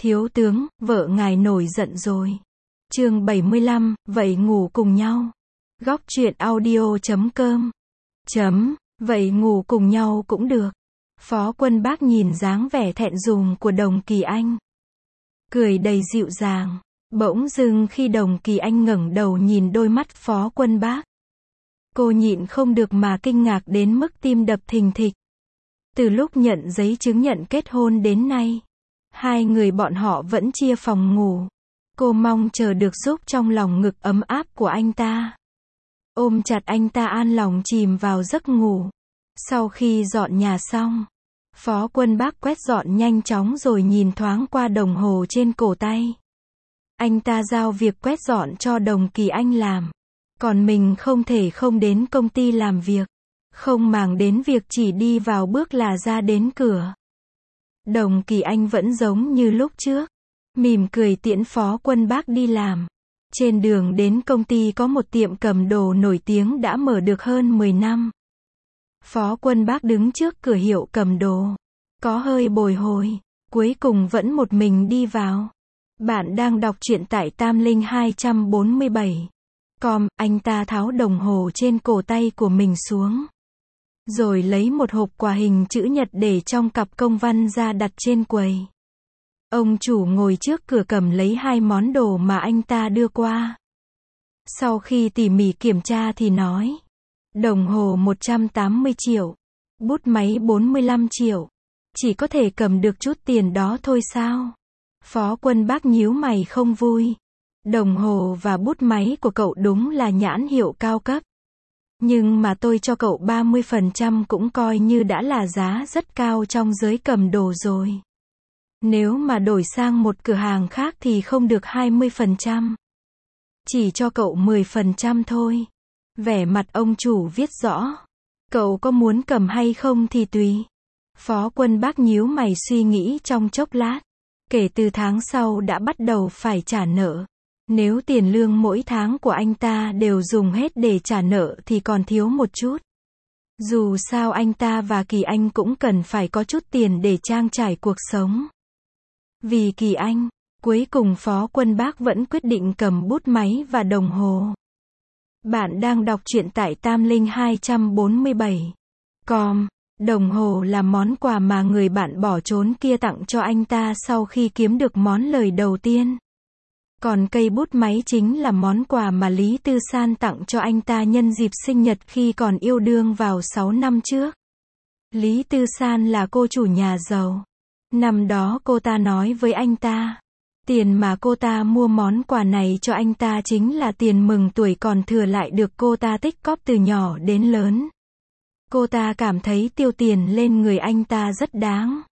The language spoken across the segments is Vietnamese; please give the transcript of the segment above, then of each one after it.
Thiếu tướng, vợ ngài nổi giận rồi. Chương 75, vậy ngủ cùng nhau. Góc truyện audio.com. Vậy ngủ cùng nhau cũng được. Phó Quân Bác nhìn dáng vẻ thẹn thùng của Đồng Kỳ Anh, cười đầy dịu dàng. Bỗng dưng khi Đồng Kỳ Anh ngẩng đầu nhìn đôi mắt Phó Quân Bác, cô nhịn không được mà kinh ngạc đến mức tim đập thình thịch. Từ lúc nhận giấy chứng nhận kết hôn đến nay, hai người bọn họ vẫn chia phòng ngủ. Cô mong chờ được giúp trong lòng ngực ấm áp của anh ta, ôm chặt anh ta an lòng chìm vào giấc ngủ. Sau khi dọn nhà xong, Phó Quân Bác quét dọn nhanh chóng rồi nhìn thoáng qua đồng hồ trên cổ tay. Anh ta giao việc quét dọn cho Đồng Kỳ Anh làm, còn mình không thể không đến công ty làm việc, không màng đến việc chỉ đi vào bước là ra đến cửa. Đồng Kỳ Anh vẫn giống như lúc trước, mỉm cười tiễn Phó Quân Bác đi làm. Trên đường đến công ty có một tiệm cầm đồ nổi tiếng đã mở được hơn 10 năm. Phó Quân Bác đứng trước cửa hiệu cầm đồ, có hơi bồi hồi, cuối cùng vẫn một mình đi vào. Bạn đang đọc truyện tại Tamlinh247. Anh ta tháo đồng hồ trên cổ tay của mình xuống, rồi lấy một hộp quà hình chữ nhật để trong cặp công văn ra đặt trên quầy. Ông chủ ngồi trước cửa cầm lấy hai món đồ mà anh ta đưa qua. Sau khi tỉ mỉ kiểm tra thì nói, đồng hồ 180 triệu, bút máy 45 triệu. Chỉ có thể cầm được chút tiền đó thôi sao? Phó Quân Bác nhíu mày không vui. Đồng hồ và bút máy của cậu đúng là nhãn hiệu cao cấp, nhưng mà tôi cho cậu 30% cũng coi như đã là giá rất cao trong giới cầm đồ rồi. Nếu mà đổi sang một cửa hàng khác thì không được 20%. Chỉ cho cậu 10% thôi. Vẻ mặt ông chủ viết rõ. Cậu có muốn cầm hay không thì tùy. Phó Quân Bác nhíu mày suy nghĩ trong chốc lát. Kể từ tháng sau đã bắt đầu phải trả nợ. Nếu tiền lương mỗi tháng của anh ta đều dùng hết để trả nợ thì còn thiếu một chút. Dù sao anh ta và Kỳ Anh cũng cần phải có chút tiền để trang trải cuộc sống. Vì Kỳ Anh, cuối cùng Phó Quân Bác vẫn quyết định cầm bút máy và đồng hồ. Bạn đang đọc truyện tại Tamlinh247. Đồng hồ là món quà mà người bạn bỏ trốn kia tặng cho anh ta sau khi kiếm được món lời đầu tiên. Còn cây bút máy chính là món quà mà Lý Tư San tặng cho anh ta nhân dịp sinh nhật khi còn yêu đương vào 6 năm trước. Lý Tư San là cô chủ nhà giàu. Năm đó cô ta nói với anh ta, tiền mà cô ta mua món quà này cho anh ta chính là tiền mừng tuổi còn thừa lại được cô ta tích cóp từ nhỏ đến lớn. Cô ta cảm thấy tiêu tiền lên người anh ta rất đáng,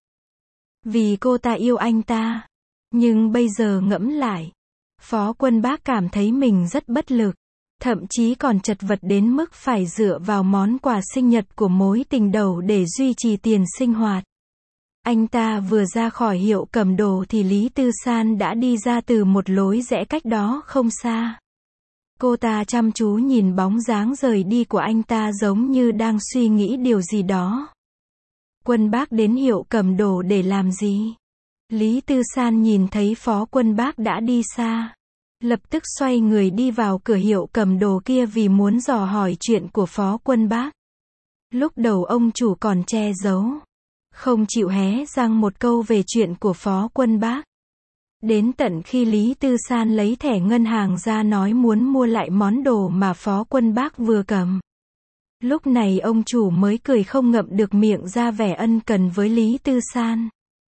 vì cô ta yêu anh ta. Nhưng bây giờ ngẫm lại, Phó Quân Bác cảm thấy mình rất bất lực, thậm chí còn chật vật đến mức phải dựa vào món quà sinh nhật của mối tình đầu để duy trì tiền sinh hoạt. Anh ta vừa ra khỏi hiệu cầm đồ thì Lý Tư San đã đi ra từ một lối rẽ cách đó không xa. Cô ta chăm chú nhìn bóng dáng rời đi của anh ta giống như đang suy nghĩ điều gì đó. Quân Bác đến hiệu cầm đồ để làm gì? Lý Tư San nhìn thấy Phó Quân Bác đã đi xa, lập tức xoay người đi vào cửa hiệu cầm đồ kia vì muốn dò hỏi chuyện của Phó Quân Bác. Lúc đầu ông chủ còn che giấu, không chịu hé răng một câu về chuyện của Phó Quân Bác. Đến tận khi Lý Tư San lấy thẻ ngân hàng ra nói muốn mua lại món đồ mà Phó Quân Bác vừa cầm, lúc này ông chủ mới cười không ngậm được miệng ra vẻ ân cần với Lý Tư San.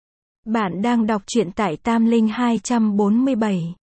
Bạn đang đọc truyện tại Tamlinh247.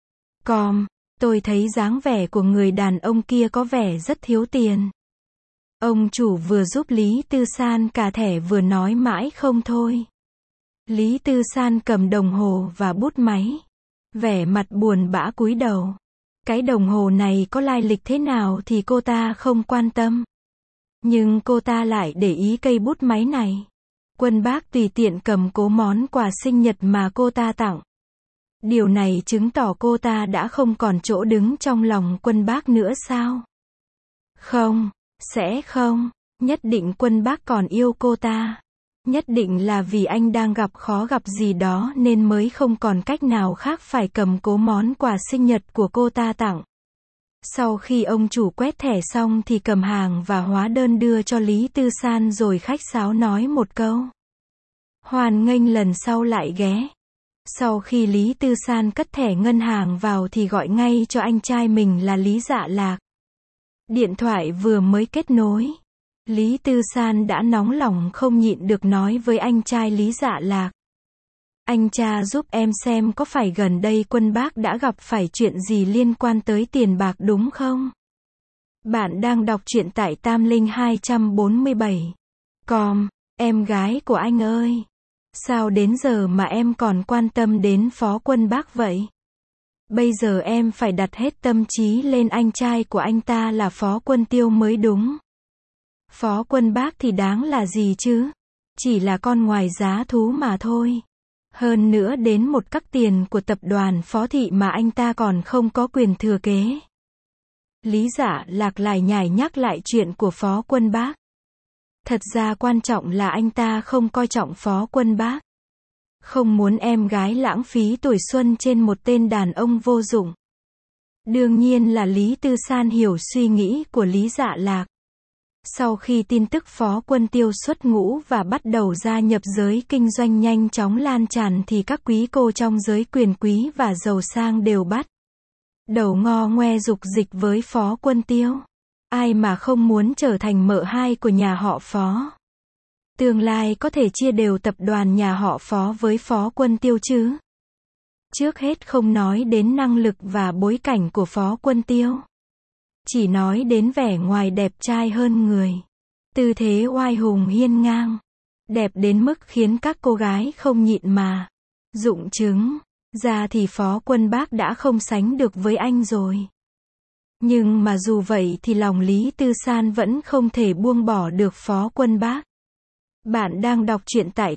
Tôi thấy dáng vẻ của người đàn ông kia có vẻ rất thiếu tiền. Ông chủ vừa giúp Lý Tư San cà thẻ vừa nói mãi không thôi. Lý Tư San cầm đồng hồ và bút máy, vẻ mặt buồn bã cúi đầu. Cái đồng hồ này có lai lịch thế nào thì cô ta không quan tâm, nhưng cô ta lại để ý cây bút máy này. Quân Bác tùy tiện cầm cố món quà sinh nhật mà cô ta tặng. Điều này chứng tỏ cô ta đã không còn chỗ đứng trong lòng Quân Bác nữa sao? Không, sẽ không, nhất định Quân Bác còn yêu cô ta. Nhất định là vì anh đang gặp khó gặp gì đó nên mới không còn cách nào khác phải cầm cố món quà sinh nhật của cô ta tặng. Sau khi ông chủ quét thẻ xong thì cầm hàng và hóa đơn đưa cho Lý Tư San rồi khách sáo nói một câu. Hoan nghênh lần sau lại ghé. Sau khi Lý Tư San cất thẻ ngân hàng vào thì gọi ngay cho anh trai mình là Lý Dạ Lạc. Điện thoại vừa mới kết nối. Lý Tư San đã nóng lòng không nhịn được nói với anh trai Lý Dạ Lạc. Anh cha giúp em xem có phải gần đây Quân Bác đã gặp phải chuyện gì liên quan tới tiền bạc đúng không? Bạn đang đọc truyện tại Tamlinh247.com, em gái của anh ơi. Sao đến giờ mà em còn quan tâm đến Phó Quân Bác vậy? Bây giờ em phải đặt hết tâm trí lên anh trai của anh ta là Phó Quân Tiêu mới đúng. Phó Quân Bác thì đáng là gì chứ? Chỉ là con ngoài giá thú mà thôi. Hơn nữa đến một các tiền của tập đoàn Phó Thị mà anh ta còn không có quyền thừa kế. Lý Dạ Lạc lại nhải nhắc lại chuyện của Phó Quân Bác. Thật ra quan trọng là anh ta không coi trọng Phó Quân Bác. Không muốn em gái lãng phí tuổi xuân trên một tên đàn ông vô dụng. Đương nhiên là Lý Tư San hiểu suy nghĩ của Lý Dạ Lạc. Sau khi tin tức Phó Quân Tiêu xuất ngũ và bắt đầu gia nhập giới kinh doanh nhanh chóng lan tràn thì các quý cô trong giới quyền quý và giàu sang đều bắt đầu ngo ngoe dục dịch với Phó Quân Tiêu. Ai mà không muốn trở thành mợ hai của nhà họ Phó. Tương lai có thể chia đều tập đoàn nhà họ Phó với Phó Quân Tiêu chứ. Trước hết không nói đến năng lực và bối cảnh của Phó Quân Tiêu. Chỉ nói đến vẻ ngoài đẹp trai hơn người. Tư thế oai hùng hiên ngang. Đẹp đến mức khiến các cô gái không nhịn mà. Dụng chứng. Ra thì Phó Quân Bác đã không sánh được với anh rồi. Nhưng mà dù vậy thì lòng Lý Tư San vẫn không thể buông bỏ được Phó Quân Bác. Bạn đang đọc truyện tại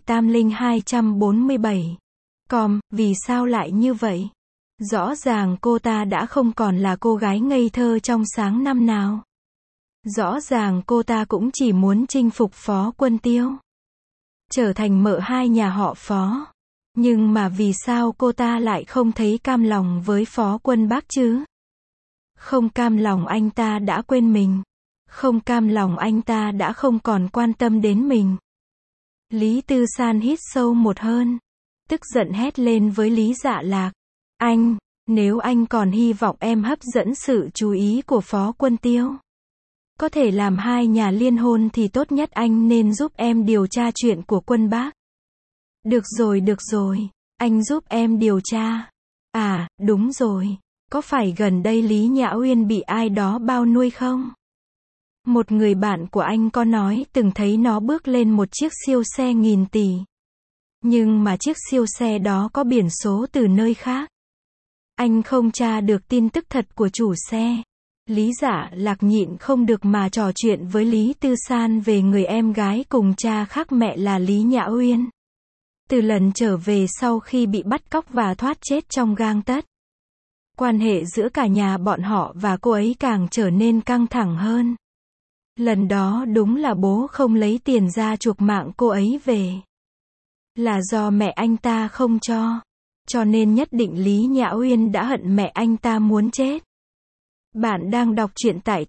Tamlinh247.com, vì sao lại như vậy? Rõ ràng cô ta đã không còn là cô gái ngây thơ trong sáng năm nào. Rõ ràng cô ta cũng chỉ muốn chinh phục Phó Quân Tiêu. Trở thành mợ hai nhà họ Phó. Nhưng mà vì sao cô ta lại không thấy cam lòng với Phó Quân Bác chứ? Không cam lòng anh ta đã quên mình. Không cam lòng anh ta đã không còn quan tâm đến mình. Lý Tư San hít sâu một hơi. Tức giận hét lên với Lý Dạ Lạc. Anh, nếu anh còn hy vọng em hấp dẫn sự chú ý của Phó Quân Tiêu, có thể làm hai nhà liên hôn thì tốt nhất anh nên giúp em điều tra chuyện của Quân Bác. Được rồi, anh giúp em điều tra. À, đúng rồi, có phải gần đây Lý Nhã Uyên bị ai đó bao nuôi không? Một người bạn của anh có nói từng thấy nó bước lên một chiếc siêu xe nghìn tỷ. Nhưng mà chiếc siêu xe đó có biển số từ nơi khác. Anh không tra được tin tức thật của chủ xe. Lý Dạ Lạc nhịn không được mà trò chuyện với Lý Tư San về người em gái cùng cha khác mẹ là Lý Nhã Uyên. Từ lần trở về sau khi bị bắt cóc và thoát chết trong gang tấc. Quan hệ giữa cả nhà bọn họ và cô ấy càng trở nên căng thẳng hơn. Lần đó đúng là bố không lấy tiền ra chuộc mạng cô ấy về. Là do mẹ anh ta không cho. Cho nên nhất định Lý Nhã Uyên đã hận mẹ anh ta muốn chết. Bạn đang đọc truyện tại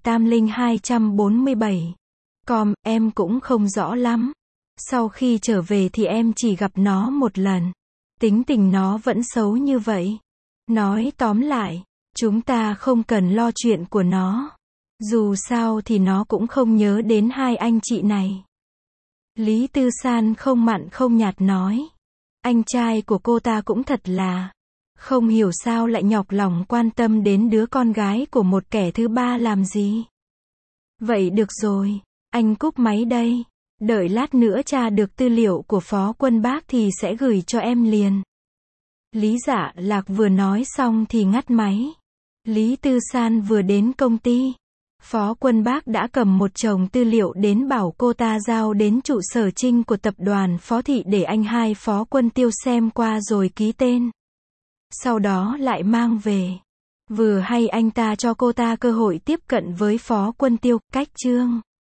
Tamlinh247.com, em cũng không rõ lắm. Sau khi trở về thì em chỉ gặp nó một lần. Tính tình nó vẫn xấu như vậy. Nói tóm lại, chúng ta không cần lo chuyện của nó. Dù sao thì nó cũng không nhớ đến hai anh chị này. Lý Tư San không mặn không nhạt nói. Anh trai của cô ta cũng thật là không hiểu sao lại nhọc lòng quan tâm đến đứa con gái của một kẻ thứ ba làm gì. Vậy được rồi, anh cúp máy đây. Đợi lát nữa tra được tư liệu của Phó Quân Bác thì sẽ gửi cho em liền. Lý Dạ Lạc vừa nói xong thì ngắt máy. Lý Tư San vừa đến công ty. Phó Quân Bác đã cầm một chồng tư liệu đến bảo cô ta giao đến trụ sở chính của tập đoàn Phó Thị để anh hai Phó Quân Tiêu xem qua rồi ký tên. Sau đó lại mang về. Vừa hay anh ta cho cô ta cơ hội tiếp cận với Phó Quân Tiêu, cách chương